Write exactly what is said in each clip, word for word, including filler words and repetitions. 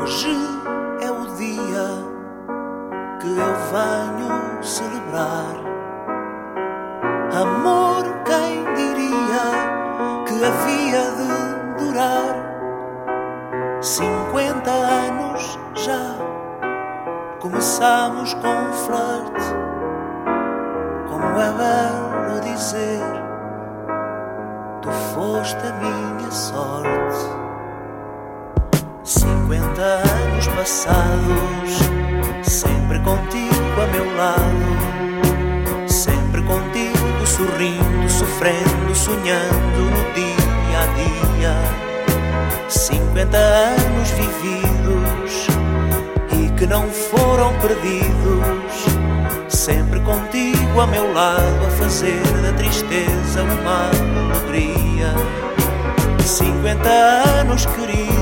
Hoje é o dia que eu venho celebrar. Amor, quem diria que havia de durar? Cinquenta anos já começamos com um flerte. Como é belo dizer: tu foste a minha sorte. Cinquenta anos passados, sempre contigo a meu lado, sempre contigo sorrindo, sofrendo, sonhando no dia a dia. Cinquenta anos vividos e que não foram perdidos, sempre contigo a meu lado, a fazer da tristeza uma alegria. Cinquenta anos queridos,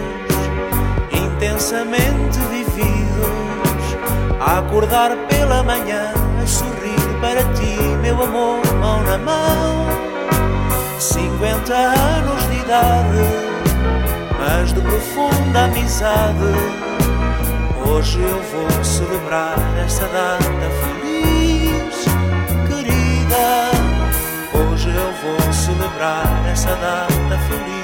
intensamente vividos, a acordar pela manhã, a sorrir para ti, meu amor, mão na mão. Cinquenta anos de idade, mas de profunda amizade. Hoje eu vou celebrar esta data feliz, querida. Hoje eu vou celebrar esta data feliz.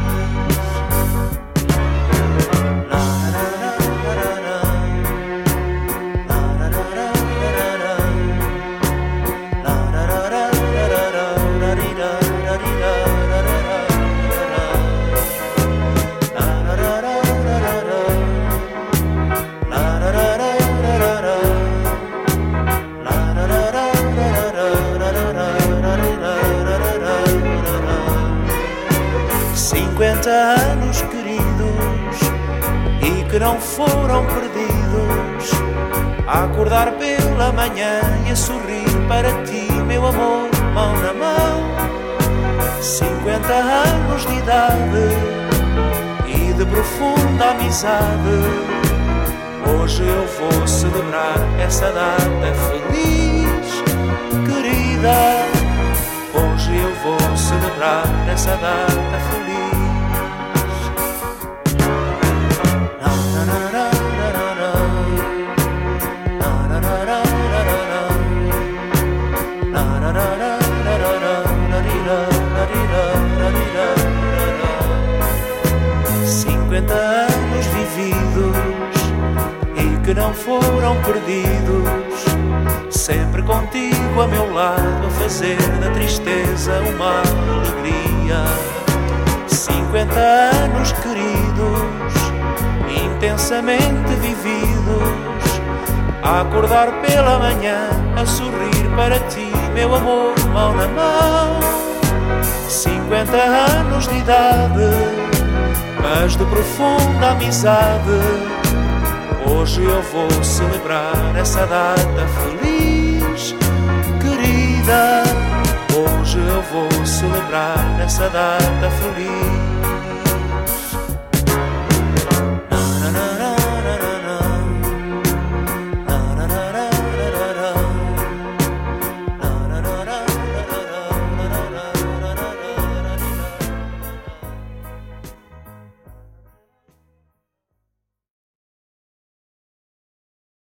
Cinquenta anos queridos e que não foram perdidos, a acordar pela manhã e a sorrir para ti, meu amor, mão na mão. Cinquenta anos de idade e de profunda amizade. Hoje eu vou celebrar essa data feliz, querida. Hoje eu vou celebrar essa data feliz. Cinquenta anos vividos e que não foram perdidos, sempre contigo a meu lado, a fazer da tristeza uma alegria. Cinquenta anos queridos, intensamente vividos, a acordar pela manhã, a sorrir para ti, meu amor, mão na mão. Cinquenta anos de idade, mas de profunda amizade. Hoje eu vou celebrar essa data feliz, querida. Hoje eu vou celebrar essa data feliz.